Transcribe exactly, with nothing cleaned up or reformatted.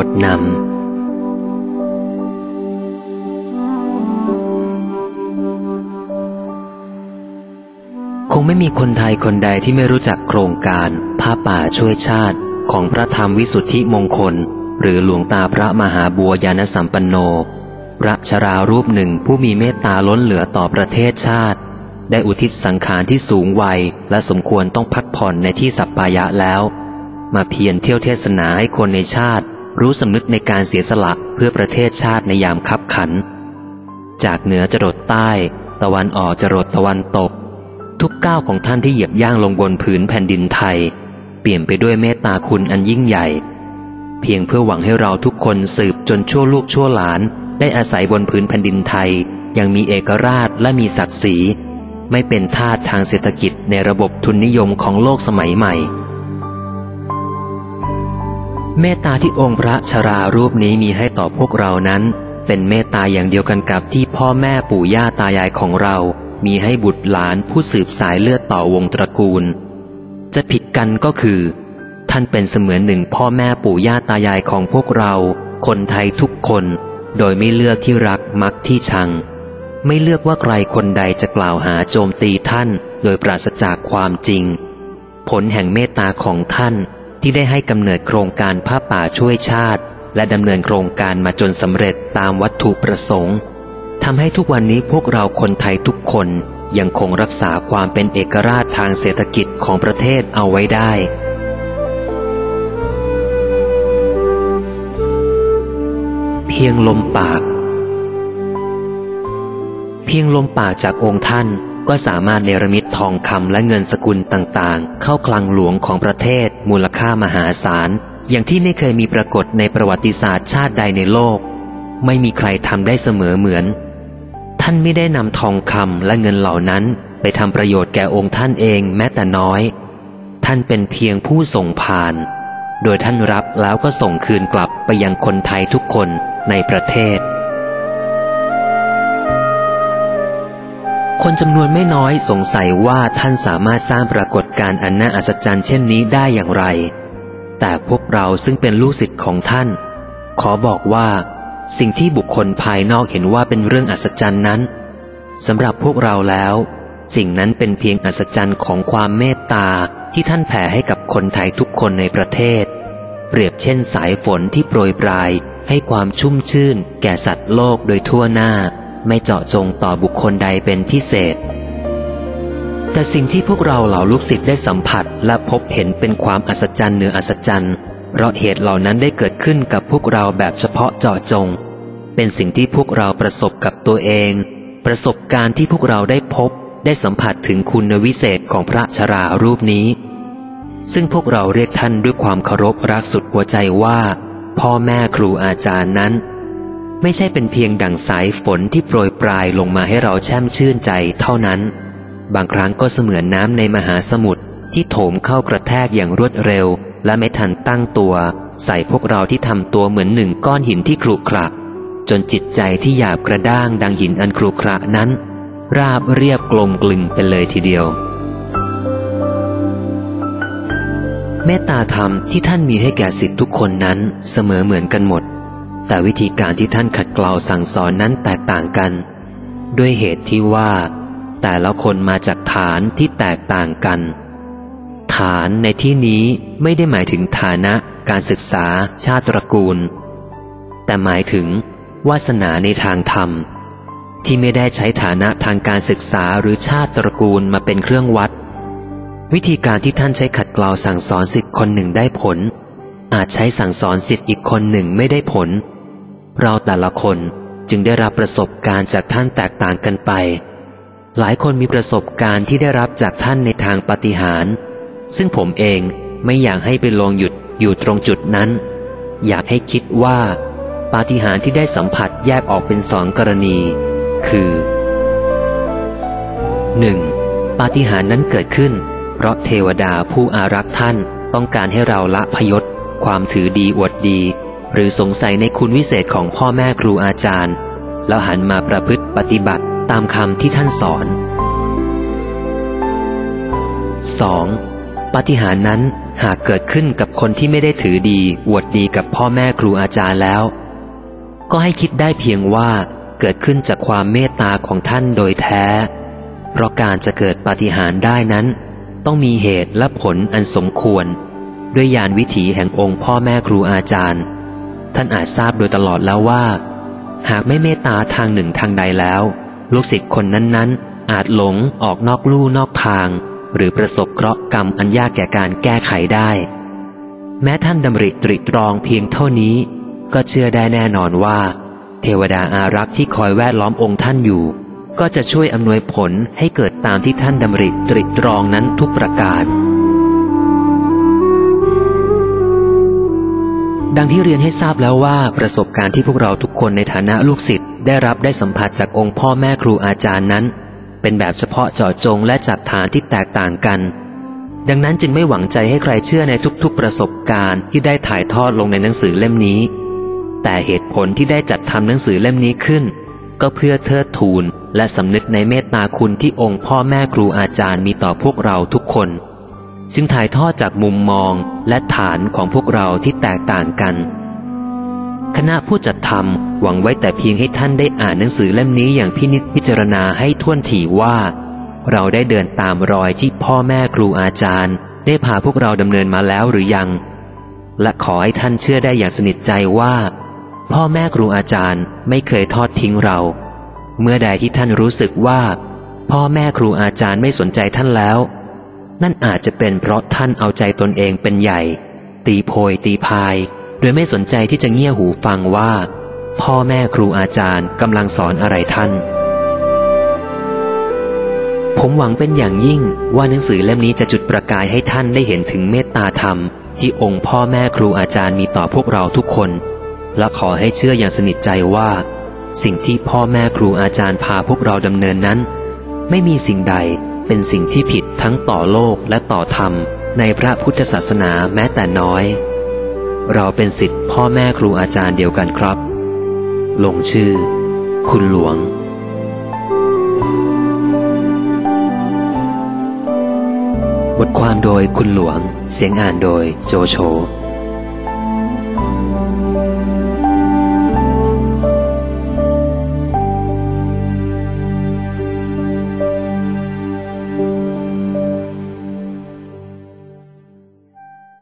นำคงไม่มีคนไทยคนใดที่ไม่รู้จักโครงการผ้าป่าช่วยชาติของพระธรรมวิสุทธิมงคลหรือหลวงตาพระมหาบัวยานสัมปันโนพระชรารูปหนึ่งผู้มีเมตตาล้นเหลือต่อประเทศชาติได้อุทิศสังขารที่สูงวัยและสมควรต้องพักผ่อนในที่สัปปายะแล้วมาเพียรเที่ยวเทศนาให้คนในชาติรู้สำนึกในการเสียสละเพื่อประเทศชาติในยามคับขันจากเหนือจรดใต้ตะวันออกจรดตะวันตกทุกก้าวของท่านที่เหยียบย่างลงบนผืนแผ่นดินไทยเปี่ยมไปด้วยเมตตาคุณอันยิ่งใหญ่เพียงเพื่อหวังให้เราทุกคนสืบจนชั่วลูกชั่วหลานได้อาศัยบนผืนแผ่นดินไทยยังมีเอกราชและมีศักดิ์ศรีไม่เป็นทาสทางเศรษฐกิจในระบบทุนนิยมของโลกสมัยใหม่เมตตาที่องค์พระชรารูปนี้มีให้ต่อพวกเรานั้นเป็นเมตตาอย่างเดียวกันกับที่พ่อแม่ปู่ย่าตายายของเรามีให้บุตรหลานผู้สืบสายเลือดต่อวงตระกูลจะผิดกันก็คือท่านเป็นเสมือนหนึ่งพ่อแม่ปู่ย่าตายายของพวกเราคนไทยทุกคนโดยไม่เลือกที่รักมักที่ชังไม่เลือกว่าใครคนใดจะกล่าวหาโจมตีท่านโดยปราศจากความจริงผลแห่งเมตตาของท่านที่ได้ให้กำเนิดโครงการผ้าป่าช่วยชาติและดำเนินโครงการมาจนสำเร็จตามวัตถุประสงค์ทำให้ทุกวันนี้พวกเราคนไทยทุกคนยังคงรักษาความเป็นเอกราชทางเศรษฐกิจของประเทศเอาไว้ได้เพียงลมปากเพียงลมปากจากองค์ท่านก็สามารถเนรมิตทองคำและเงินสกุลต่างๆเข้าคลังหลวงของประเทศมูลค่ามหาศาลอย่างที่ไม่เคยมีปรากฏในประวัติศาสตร์ชาติใดในโลกไม่มีใครทำได้เสมอเหมือนท่านไม่ได้นำทองคำและเงินเหล่านั้นไปทำประโยชน์แก่องค์ท่านเองแม้แต่น้อยท่านเป็นเพียงผู้ส่งผ่านโดยท่านรับแล้วก็ส่งคืนกลับไปยังคนไทยทุกคนในประเทศคนจำนวนไม่น้อยสงสัยว่าท่านสามารถสร้างปรากฏการณ์อันน่าอัศจรรย์เช่นนี้ได้อย่างไรแต่พวกเราซึ่งเป็นลูกศิษย์ของท่านขอบอกว่าสิ่งที่บุคคลภายนอกเห็นว่าเป็นเรื่องอัศจรรย์นั้นสำหรับพวกเราแล้วสิ่งนั้นเป็นเพียงอัศจรรย์ของความเมตตาที่ท่านแผ่ให้กับคนไทยทุกคนในประเทศเปรียบเช่นสายฝนที่โปรยปรายให้ความชุ่มชื่นแก่สัตว์โลกโดยทั่วหน้าไม่เจาะจงต่อบุคคลใดเป็นพิเศษแต่สิ่งที่พวกเราเหล่าลูกศิษย์ได้สัมผัสและพบเห็นเป็นความอัศจรรย์เหนืออัศจรรย์เพราะเหตุเหล่านั้นได้เกิดขึ้นกับพวกเราแบบเฉพาะเจาะจงเป็นสิ่งที่พวกเราประสบกับตัวเองประสบการณ์ที่พวกเราได้พบได้สัมผัสถึงคุณวิเศษของพระชรารูปนี้ซึ่งพวกเราเรียกท่านด้วยความเคารพรักสุดหัวใจว่าพ่อแม่ครูอาจารย์นั้นไม่ใช่เป็นเพียงดั่งสายฝนที่โปรยปลายลงมาให้เราแช่มชื่นใจเท่านั้นบางครั้งก็เสมือนน้ำในมหาสมุทรที่โถมเข้ากระแทกอย่างรวดเร็วและไม่ทันตั้งตัวใส่พวกเราที่ทำตัวเหมือนหนึ่งก้อนหินที่ขรุขระจนจิตใจที่หยาบกระด้างดังหินอันขรุขระนั้นราบเรียบกลมกลึงไปเลยทีเดียวเมตตาธรรมที่ท่านมีให้แก่ศิษย์ทุกคนนั้นเสมอเหมือนกันหมดแต่วิธีการที่ท่านขัดเกลาสั่งสอนนั้นแตกต่างกันด้วยเหตุที่ว่าแต่ละคนมาจากฐานที่แตกต่างกันฐานในที่นี้ไม่ได้หมายถึงฐานะการศึกษาชาติตระกูลแต่หมายถึงวาสนาในทางธรรมที่ไม่ได้ใช้ฐานะทางการศึกษาหรือชาติตระกูลมาเป็นเครื่องวัดวิธีการที่ท่านใช้ขัดเกลาสั่งสอนศิษย์คนหนึ่งได้ผลอาจใช้สั่งสอนศิษย์อีกคนหนึ่งไม่ได้ผลเราแต่ละคนจึงได้รับประสบการณ์จากท่านแตกต่างกันไปหลายคนมีประสบการณ์ที่ได้รับจากท่านในทางปาฏิหาริย์ซึ่งผมเองไม่อยากให้ไปลงหยุดอยู่ตรงจุดนั้นอยากให้คิดว่าปาฏิหาริย์ที่ได้สัมผัสแยกออกเป็นสองกรณีคือ หนึ่ง. ปาฏิหาริย์นั้นเกิดขึ้นเพราะเทวดาผู้อารักษ์ท่านต้องการให้เราละพยศความถือดีอวดดีหรือสงสัยในคุณวิเศษของพ่อแม่ครูอาจารย์แล้วหันมาประพฤติปฏิบัติตามคำที่ท่านสอน สอง. ปาฏิหาริย์นั้นหากเกิดขึ้นกับคนที่ไม่ได้ถือดีอวดดีกับพ่อแม่ครูอาจารย์แล้วก็ให้คิดได้เพียงว่าเกิดขึ้นจากความเมตตาของท่านโดยแท้เพราะการจะเกิดปาฏิหาริย์ได้นั้นต้องมีเหตุและผลอันสมควรด้วยญาณวิถีแห่งองค์พ่อแม่ครูอาจารย์ท่านอาจทราบโดยตลอดแล้วว่าหากไม่เมตตาทางหนึ่งทางใดแล้วลูกศิษย์คนนั้นๆอาจหลงออกนอกลู่นอกทางหรือประสบเคราะห์กรรมอันยากแก่การแก้ไขได้แม้ท่านดำริตริตรองเพียงเท่านี้ก็เชื่อได้แน่นอนว่าเทวดาอารักษ์ที่คอยแวดล้อมองค์ท่านอยู่ก็จะช่วยอำนวยผลให้เกิดตามที่ท่านดำริตริตรองนั้นทุกประการดังที่เรียนให้ทราบแล้วว่าประสบการณ์ที่พวกเราทุกคนในฐานะลูกศิษย์ได้รับได้สัมผัสจากองค์พ่อแม่ครูอาจารย์นั้นเป็นแบบเฉพาะเจาะจงและจากฐานที่แตกต่างกันดังนั้นจึงไม่หวังใจให้ใครเชื่อในทุกๆประสบการณ์ที่ได้ถ่ายทอดลงในหนังสือเล่มนี้แต่เหตุผลที่ได้จัดทำหนังสือเล่มนี้ขึ้นก็เพื่อเทิดทูนและสำนึกในเมตตาคุณที่องค์พ่อแม่ครูอาจารย์มีต่อพวกเราทุกคนจึงถ่ายทอดจากมุมมองและฐานของพวกเราที่แตกต่างกันคณะผู้จัดทำหวังไว้แต่เพียงให้ท่านได้อ่านหนังสือเล่มนี้อย่างพินิจพิจารณาให้ถ้วนถี่ว่าเราได้เดินตามรอยที่พ่อแม่ครูอาจารย์ได้พาพวกเราดำเนินมาแล้วหรือยังและขอให้ท่านเชื่อได้อย่างสนิทใจว่าพ่อแม่ครูอาจารย์ไม่เคยทอดทิ้งเราเมื่อใดที่ท่านรู้สึกว่าพ่อแม่ครูอาจารย์ไม่สนใจท่านแล้วนั่นอาจจะเป็นเพราะท่านเอาใจตนเองเป็นใหญ่ตีโพยตีพายโดยไม่สนใจที่จะเงี่ยหูฟังว่าพ่อแม่ครูอาจารย์กำลังสอนอะไรท่านผมหวังเป็นอย่างยิ่งว่าหนังสือเล่มนี้จะจุดประกายให้ท่านได้เห็นถึงเมตตาธรรมที่องค์พ่อแม่ครูอาจารย์มีต่อพวกเราทุกคนและขอให้เชื่ออย่างสนิทใจว่าสิ่งที่พ่อแม่ครูอาจารย์พาพวกเราดำเนินนั้นไม่มีสิ่งใดเป็นสิ่งที่ผิดทั้งต่อโลกและต่อธรรมในพระพุทธศาสนาแม้แต่น้อยเราเป็นศิษย์พ่อแม่ครูอาจารย์เดียวกันครับลงชื่อคุณหลวงบทความโดยคุณหลวงเสียงอ่านโดยโจโฉ